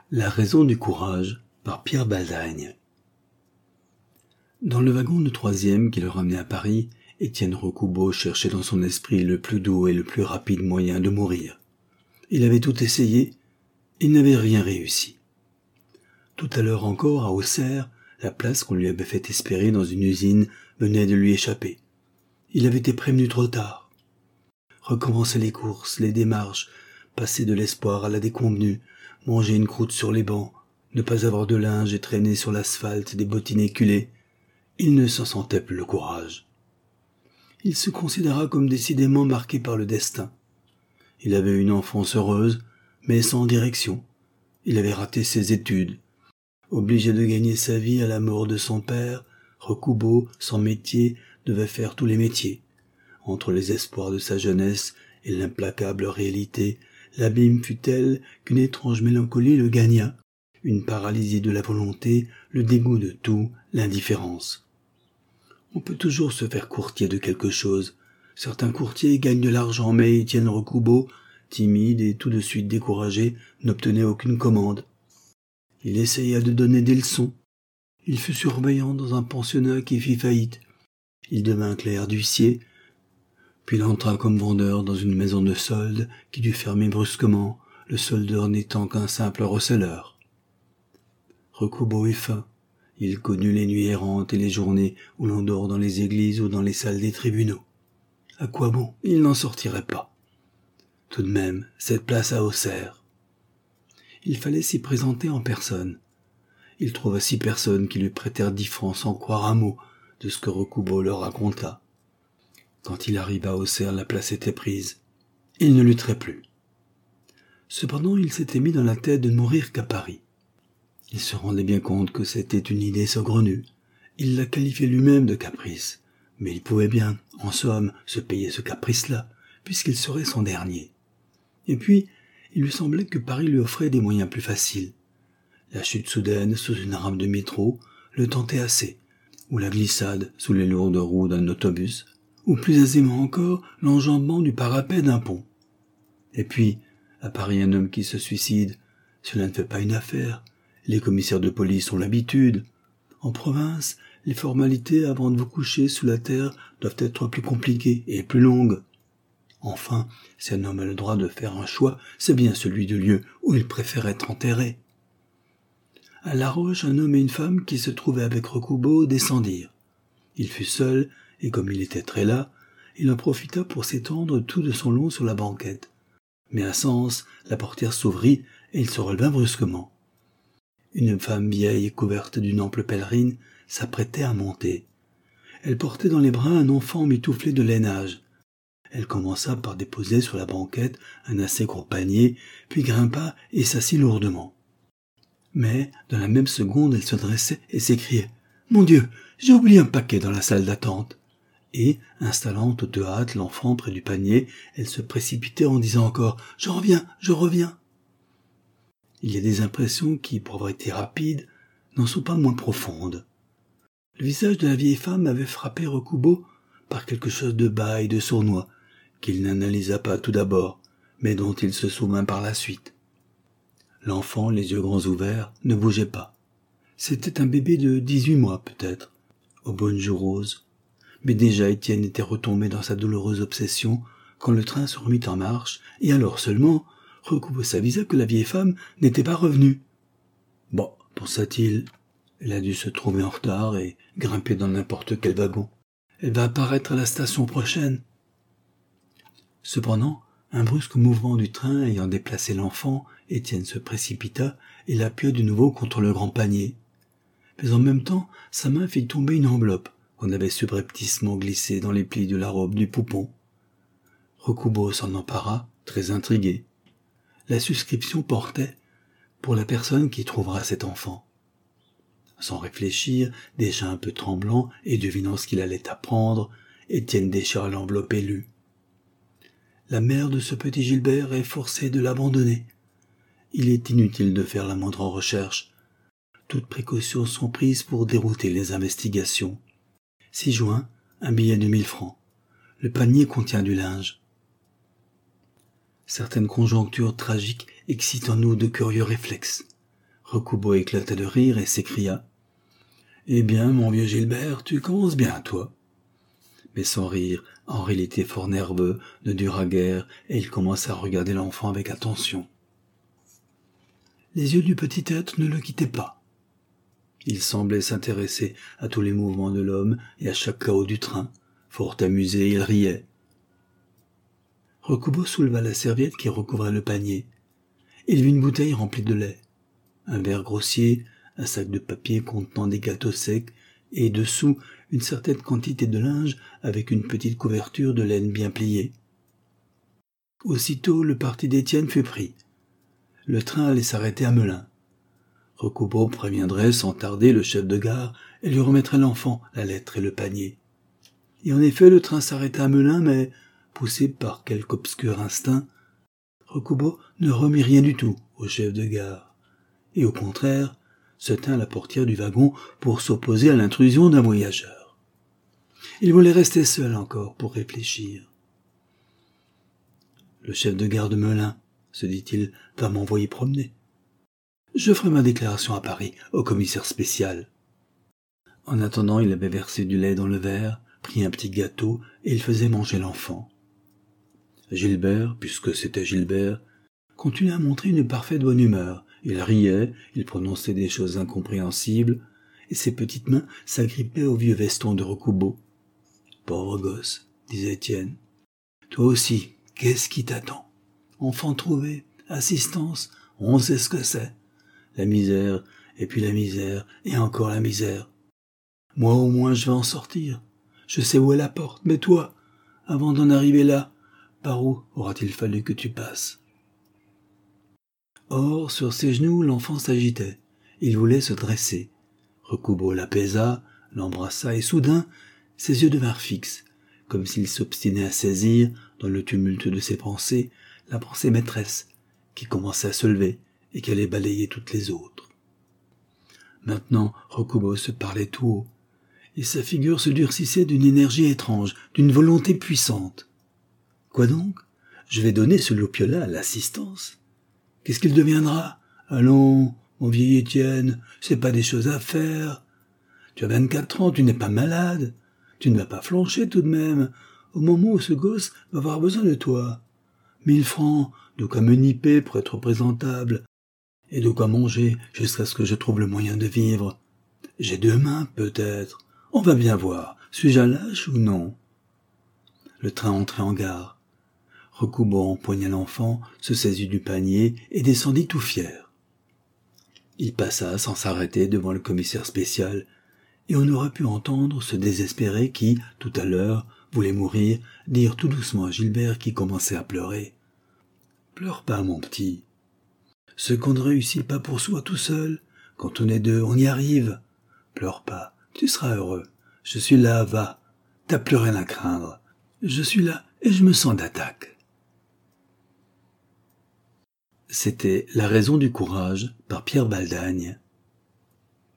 La raison du courage par Pierre Baldagne. Dans le wagon de 3e qui le ramenait à Paris, Étienne Recoubeau cherchait dans son esprit le plus doux et le plus rapide moyen de mourir. Il avait tout essayé, il n'avait rien réussi. Tout à l'heure encore, à Auxerre, la place qu'on lui avait fait espérer dans une usine venait de lui échapper. Il avait été prévenu trop tard. Recommencer les courses, les démarches, passer de l'espoir à la déconvenue, manger une croûte sur les bancs, ne pas avoir de linge et traîner sur l'asphalte des bottines éculées, il ne s'en sentait plus le courage. Il se considéra comme décidément marqué par le destin. Il avait une enfance heureuse, mais sans direction. Il avait raté ses études. Obligé de gagner sa vie à la mort de son père, Recoubeau, sans métier, devait faire tous les métiers. Entre les espoirs de sa jeunesse et l'implacable réalité, l'abîme fut tel qu'une étrange mélancolie le gagna, une paralysie de la volonté, le dégoût de tout, l'indifférence. On peut toujours se faire courtier de quelque chose. Certains courtiers gagnent de l'argent, mais Étienne Recoubeau, timide et tout de suite découragé, n'obtenait aucune commande. Il essaya de donner des leçons. Il fut surveillant dans un pensionnat qui fit faillite. Il devint clerc d'huissier, puis il entra comme vendeur dans une maison de solde qui dut fermer brusquement, le soldeur n'étant qu'un simple receleur. Recoubeau eut faim. Il connut les nuits errantes et les journées où l'on dort dans les églises ou dans les salles des tribunaux. À quoi bon? Il n'en sortirait pas. Tout de même, cette place à Auxerre. Il fallait s'y présenter en personne. Il trouva 6 personnes qui lui prêtèrent 10 francs sans croire un mot de ce que Recoubeau leur raconta. Quand il arriva à Auxerre, la place était prise. Il ne lutterait plus. Cependant, il s'était mis dans la tête de ne mourir qu'à Paris. Il se rendait bien compte que c'était une idée saugrenue. Il la qualifiait lui-même de caprice. Mais il pouvait bien, en somme, se payer ce caprice-là, puisqu'il serait son dernier. Et puis, il lui semblait que Paris lui offrait des moyens plus faciles. La chute soudaine sous une rame de métro le tentait assez, ou la glissade sous les lourdes roues d'un autobus, ou plus aisément encore l'enjambement du parapet d'un pont. Et puis, à Paris, un homme qui se suicide, cela ne fait pas une affaire. Les commissaires de police ont l'habitude. En province, les formalités avant de vous coucher sous la terre doivent être plus compliquées et plus longues. Enfin, si un homme a le droit de faire un choix, c'est bien celui du lieu où il préfère être enterré. À La Roche, un homme et une femme qui se trouvaient avec Recoubeau descendirent. Il fut seul, et comme il était très las, il en profita pour s'étendre tout de son long sur la banquette. Mais à Sens, la portière s'ouvrit et il se releva brusquement. Une femme vieille, couverte d'une ample pèlerine, s'apprêtait à monter. Elle portait dans les bras un enfant mitouflé de lainage. Elle commença par déposer sur la banquette un assez gros panier, puis grimpa et s'assit lourdement. Mais, dans la même seconde, elle se dressait et s'écriait « Mon Dieu, j'ai oublié un paquet dans la salle d'attente !» Et, installant toute hâte l'enfant près du panier, elle se précipitait en disant encore « Je reviens, je reviens !» Il y a des impressions qui, pour avoir été rapides, n'en sont pas moins profondes. Le visage de la vieille femme avait frappé Recoubeau par quelque chose de bas et de sournois, qu'il n'analysa pas tout d'abord, mais dont il se souvint par la suite. L'enfant, les yeux grands ouverts, ne bougeait pas. C'était un bébé de 18 mois peut-être, aux bonnes joues roses. Mais déjà Étienne était retombé dans sa douloureuse obsession quand le train se remit en marche, et alors seulement Recoubeau s'avisa que la vieille femme n'était pas revenue. Bon, pensa-t-il, elle a dû se trouver en retard et grimper dans n'importe quel wagon. Elle va apparaître à la station prochaine. Cependant, un brusque mouvement du train ayant déplacé l'enfant, Étienne se précipita et l'appuya de nouveau contre le grand panier. Mais en même temps, sa main fit tomber une enveloppe qu'on avait subrepticement glissée dans les plis de la robe du poupon. Recoubeau s'en empara, très intrigué. La suscription portait « Pour la personne qui trouvera cet enfant ». Sans réfléchir, déjà un peu tremblant et devinant ce qu'il allait apprendre, Étienne déchira l'enveloppe et lut. La mère de ce petit Gilbert est forcée de l'abandonner. Il est inutile de faire la moindre recherche. Toutes précautions sont prises pour dérouter les investigations. 6 juin, un billet de 1000 francs. Le panier contient du linge. Certaines conjonctures tragiques excitent en nous de curieux réflexes. Recoubot éclata de rire et s'écria: « Eh bien, mon vieux Gilbert, tu commences bien, toi. » Mais son rire, en réalité fort nerveux, ne dura guère, et il commença à regarder l'enfant avec attention. Les yeux du petit être ne le quittaient pas. Il semblait s'intéresser à tous les mouvements de l'homme et à chaque chaos du train. Fort amusé, il riait. Recoubot souleva la serviette qui recouvrait le panier. Il vit une bouteille remplie de lait, un verre grossier, un sac de papier contenant des gâteaux secs, et dessous une certaine quantité de linge avec une petite couverture de laine bien pliée. Aussitôt, le parti d'Étienne fut pris. Le train allait s'arrêter à Melun. Recoubot préviendrait sans tarder le chef de gare et lui remettrait l'enfant, la lettre et le panier. Et en effet, le train s'arrêta à Melun, mais, poussé par quelque obscur instinct, Recoubot ne remit rien du tout au chef de gare, et au contraire, se tint à la portière du wagon pour s'opposer à l'intrusion d'un voyageur. Il voulait rester seul encore pour réfléchir. Le chef de gare de Melun, se dit-il, va m'envoyer promener. Je ferai ma déclaration à Paris, au commissaire spécial. En attendant, il avait versé du lait dans le verre, pris un petit gâteau, et il faisait manger l'enfant. Gilbert, puisque c'était Gilbert, continuait à montrer une parfaite bonne humeur. Il riait, il prononçait des choses incompréhensibles, et ses petites mains s'agrippaient au vieux veston de Recoubot. « Pauvre gosse, » disait Étienne. « Toi aussi, qu'est-ce qui t'attend? Enfant trouvé, assistance, on sait ce que c'est. La misère, et puis la misère, et encore la misère. Moi au moins je vais en sortir. Je sais où est la porte, mais toi, avant d'en arriver là, par où aura-t-il fallu que tu passes ?» Or, sur ses genoux, l'enfant s'agitait. Il voulait se dresser. Recoubot l'apaisa, l'embrassa, et soudain, ses yeux devinrent fixes, comme s'il s'obstinait à saisir, dans le tumulte de ses pensées, la pensée maîtresse, qui commençait à se lever et qui allait balayer toutes les autres. Maintenant, Recoubot se parlait tout haut, et sa figure se durcissait d'une énergie étrange, d'une volonté puissante. Quoi donc? Je vais donner ce loupiola à l'assistance. Qu'est-ce qu'il deviendra? Allons, mon vieil Étienne, c'est pas des choses à faire. Tu as 24 ans, tu n'es pas malade. Tu ne vas pas flancher tout de même, au moment où ce gosse va avoir besoin de toi. 1000 francs, de quoi me nipper pour être présentable, et de quoi manger jusqu'à ce que je trouve le moyen de vivre. J'ai 2 mains, peut-être. On va bien voir. Suis-je un lâche ou non? Le train entrait en gare. Recoubot empoigna l'enfant, se saisit du panier et descendit tout fier. Il passa sans s'arrêter devant le commissaire spécial, et on aurait pu entendre ce désespéré qui, tout à l'heure, voulait mourir, dire tout doucement à Gilbert qui commençait à pleurer. « Pleure pas, mon petit. Ce qu'on ne réussit pas pour soi tout seul, quand on est deux, on y arrive. Pleure pas, tu seras heureux. Je suis là, va. T'as plus rien à craindre. Je suis là et je me sens d'attaque. » C'était La raison du courage par Pierre Baldagne.